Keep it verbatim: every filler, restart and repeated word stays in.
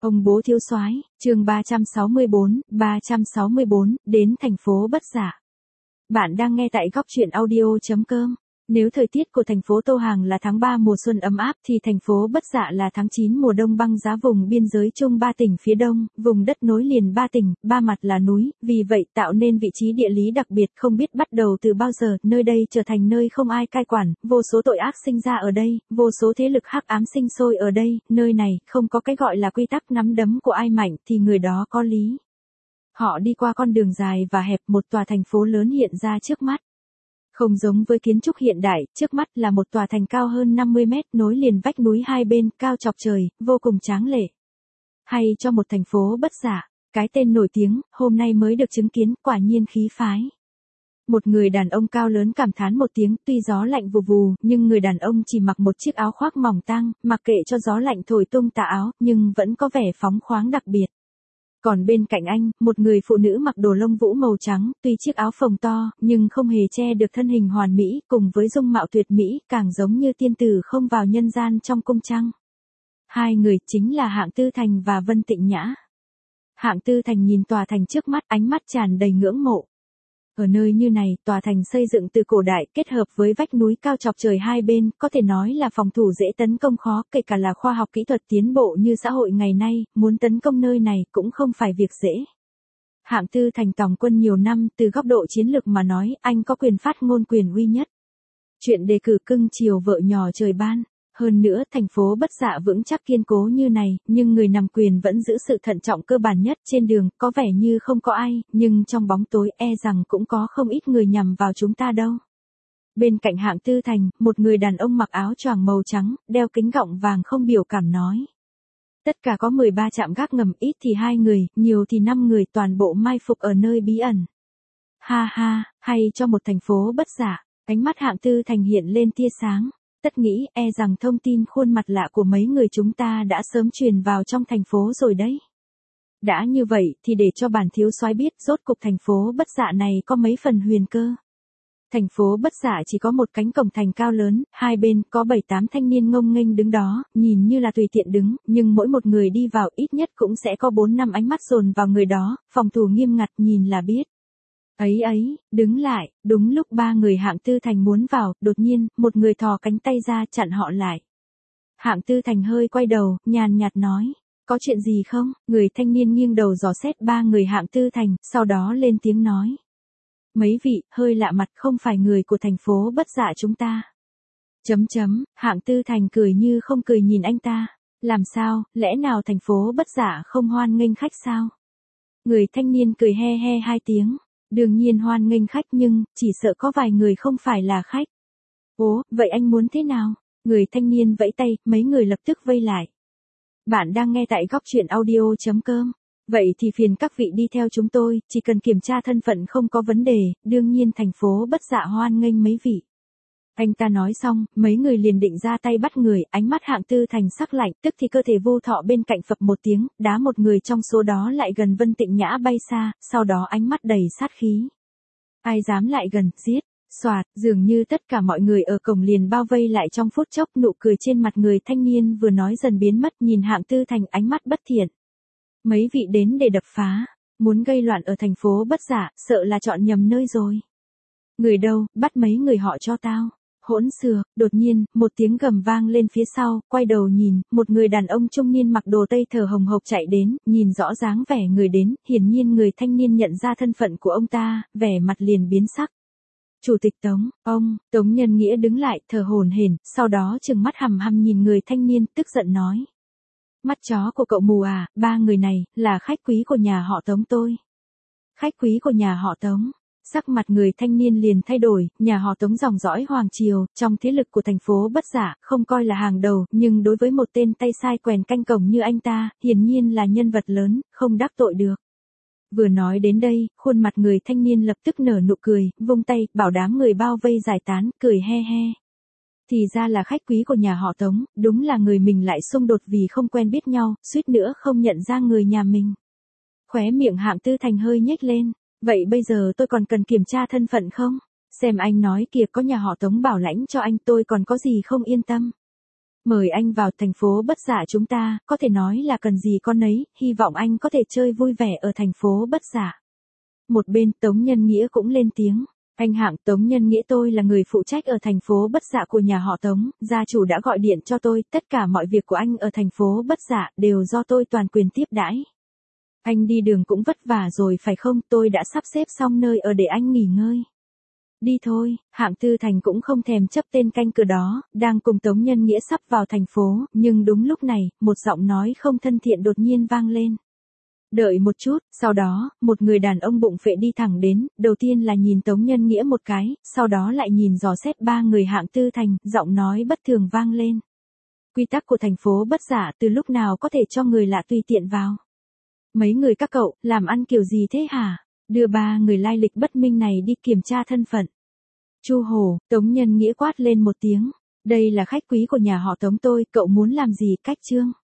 Ông bố thiếu soái, chương ba trăm sáu mươi bốn, ba trăm sáu mươi bốn, đến thành phố Bất Dạ. Bạn đang nghe tại góc truyện audio chấm com. Nếu thời tiết của thành phố Tô Hàng là tháng ba mùa xuân ấm áp thì thành phố Bất Dạ là tháng chín mùa đông băng giá. Vùng biên giới chung ba tỉnh phía đông, vùng đất nối liền ba tỉnh, ba mặt là núi, vì vậy tạo nên vị trí địa lý đặc biệt không biết bắt đầu từ bao giờ, nơi đây trở thành nơi không ai cai quản, vô số tội ác sinh ra ở đây, vô số thế lực hắc ám sinh sôi ở đây, nơi này không có cái gọi là quy tắc nắm đấm của ai mạnh thì người đó có lý. Họ đi qua con đường dài và hẹp, một tòa thành phố lớn hiện ra trước mắt. Không giống với kiến trúc hiện đại, trước mắt là một tòa thành cao hơn năm mươi mét, nối liền vách núi hai bên, cao chọc trời, vô cùng tráng lệ. Hay cho một thành phố Bất Dạ, cái tên nổi tiếng, hôm nay mới được chứng kiến, quả nhiên khí phái. Một người đàn ông cao lớn cảm thán một tiếng, tuy gió lạnh vù vù, nhưng người đàn ông chỉ mặc một chiếc áo khoác mỏng tang, mặc kệ cho gió lạnh thổi tung tà áo, nhưng vẫn có vẻ phóng khoáng đặc biệt. Còn bên cạnh anh, một người phụ nữ mặc đồ lông vũ màu trắng, tuy chiếc áo phồng to, nhưng không hề che được thân hình hoàn mỹ, cùng với dung mạo tuyệt mỹ, càng giống như tiên tử không vào nhân gian trong cung trăng. Hai người chính là Hạng Tư Thành và Vân Tịnh Nhã. Hạng Tư Thành nhìn tòa thành trước mắt, ánh mắt tràn đầy ngưỡng mộ. Ở nơi như này, tòa thành xây dựng từ cổ đại, kết hợp với vách núi cao chọc trời hai bên, có thể nói là phòng thủ dễ tấn công khó, kể cả là khoa học kỹ thuật tiến bộ như xã hội ngày nay, muốn tấn công nơi này cũng không phải việc dễ. Hạng Tư Thành tòng quân nhiều năm, từ góc độ chiến lược mà nói, anh có quyền phát ngôn quyền uy nhất. Chuyện đề cử cưng chiều vợ nhỏ trời ban. Hơn nữa, thành phố Bất Dạ vững chắc kiên cố như này, nhưng người nắm quyền vẫn giữ sự thận trọng cơ bản nhất. Trên đường, có vẻ như không có ai, nhưng trong bóng tối e rằng cũng có không ít người nhằm vào chúng ta đâu. Bên cạnh Hạng Tư Thành, một người đàn ông mặc áo choàng màu trắng, đeo kính gọng vàng không biểu cảm nói. Tất cả có mười ba trạm gác ngầm, ít thì hai người, nhiều thì năm người, toàn bộ mai phục ở nơi bí ẩn. Ha ha, hay cho một thành phố Bất Dạ, ánh mắt Hạng Tư Thành hiện lên tia sáng. Tất nghĩ e rằng thông tin khuôn mặt lạ của mấy người chúng ta đã sớm truyền vào trong thành phố rồi đấy. Đã như vậy thì để cho bản thiếu soái biết rốt cục thành phố Bất Dạ này có mấy phần huyền cơ. Thành phố Bất Dạ chỉ có một cánh cổng thành cao lớn, hai bên có bảy tám thanh niên ngông nghênh đứng đó, nhìn như là tùy tiện đứng, nhưng mỗi một người đi vào ít nhất cũng sẽ có bốn năm ánh mắt dồn vào người đó, phòng thủ nghiêm ngặt nhìn là biết. Ấy ấy, đứng lại, đúng lúc ba người Hạng Tư Thành muốn vào, đột nhiên, một người thò cánh tay ra chặn họ lại. Hạng Tư Thành hơi quay đầu, nhàn nhạt nói, có chuyện gì không? Người thanh niên nghiêng đầu dò xét ba người Hạng Tư Thành, sau đó lên tiếng nói. Mấy vị, hơi lạ mặt, không phải người của thành phố Bất Dạ chúng ta. Chấm chấm, Hạng Tư Thành cười như không cười nhìn anh ta. Làm sao, lẽ nào thành phố Bất Dạ không hoan nghênh khách sao? Người thanh niên cười he he hai tiếng. Đương nhiên hoan nghênh khách nhưng, chỉ sợ có vài người không phải là khách. Ố, vậy anh muốn thế nào? Người thanh niên vẫy tay, mấy người lập tức vây lại. Bạn đang nghe tại góc truyện audio chấm com. Vậy thì phiền các vị đi theo chúng tôi, chỉ cần kiểm tra thân phận không có vấn đề, đương nhiên thành phố Bất Dạ hoan nghênh mấy vị. Anh ta nói xong, mấy người liền định ra tay bắt người, ánh mắt Hạng Tư Thành sắc lạnh, tức thì cơ thể vô thọ bên cạnh phập một tiếng, đá một người trong số đó lại gần Vân Tịnh Nhã bay xa, sau đó ánh mắt đầy sát khí. Ai dám lại gần, giết, xoạt, dường như tất cả mọi người ở cổng liền bao vây lại trong phút chốc, nụ cười trên mặt người thanh niên vừa nói dần biến mất, nhìn Hạng Tư Thành ánh mắt bất thiện. Mấy vị đến để đập phá, muốn gây loạn ở thành phố Bất Dạ, sợ là chọn nhầm nơi rồi. Người đâu, bắt mấy người họ cho tao. Hỗn xược, đột nhiên, một tiếng gầm vang lên phía sau, quay đầu nhìn, một người đàn ông trung niên mặc đồ tây thở hồng hộc chạy đến, nhìn rõ dáng vẻ người đến, hiển nhiên người thanh niên nhận ra thân phận của ông ta, vẻ mặt liền biến sắc. Chủ tịch Tống, ông, Tống Nhân Nghĩa đứng lại, thở hổn hển, sau đó trừng mắt hằm hằm nhìn người thanh niên, tức giận nói. Mắt chó của cậu mù à, ba người này, là khách quý của nhà họ Tống tôi. Khách quý của nhà họ Tống. Sắc mặt người thanh niên liền thay đổi, nhà họ Tống dòng dõi Hoàng Triều, trong thế lực của thành phố Bất Dạ, không coi là hàng đầu, nhưng đối với một tên tay sai quèn canh cổng như anh ta, hiển nhiên là nhân vật lớn, không đắc tội được. Vừa nói đến đây, khuôn mặt người thanh niên lập tức nở nụ cười, vung tay, bảo đám người bao vây giải tán, cười he he. Thì ra là khách quý của nhà họ Tống, đúng là người mình lại xung đột vì không quen biết nhau, suýt nữa không nhận ra người nhà mình. Khóe miệng Hạng Tư Thành hơi nhếch lên. Vậy bây giờ tôi còn cần kiểm tra thân phận không? Xem anh nói kìa, có nhà họ Tống bảo lãnh cho anh, tôi còn có gì không yên tâm. Mời anh vào thành phố Bất Dạ chúng ta, có thể nói là cần gì con nấy, hy vọng anh có thể chơi vui vẻ ở thành phố Bất Dạ. Một bên Tống Nhân Nghĩa cũng lên tiếng. Anh Hạng, Tống Nhân Nghĩa tôi là người phụ trách ở thành phố Bất Dạ của nhà họ Tống, gia chủ đã gọi điện cho tôi, tất cả mọi việc của anh ở thành phố Bất Dạ đều do tôi toàn quyền tiếp đãi. Anh đi đường cũng vất vả rồi phải không, tôi đã sắp xếp xong nơi ở để anh nghỉ ngơi. Đi thôi, Hạng Tư Thành cũng không thèm chấp tên canh cửa đó, đang cùng Tống Nhân Nghĩa sắp vào thành phố, nhưng đúng lúc này, một giọng nói không thân thiện đột nhiên vang lên. Đợi một chút, sau đó, một người đàn ông bụng phệ đi thẳng đến, đầu tiên là nhìn Tống Nhân Nghĩa một cái, sau đó lại nhìn dò xét ba người Hạng Tư Thành, giọng nói bất thường vang lên. Quy tắc của thành phố Bất Dạ từ lúc nào có thể cho người lạ tùy tiện vào? Mấy người các cậu, làm ăn kiểu gì thế hả? Đưa ba người lai lịch bất minh này đi kiểm tra thân phận. Chu Hổ, Tống Nhân Nghĩa quát lên một tiếng. Đây là khách quý của nhà họ Tống tôi, cậu muốn làm gì cách trương?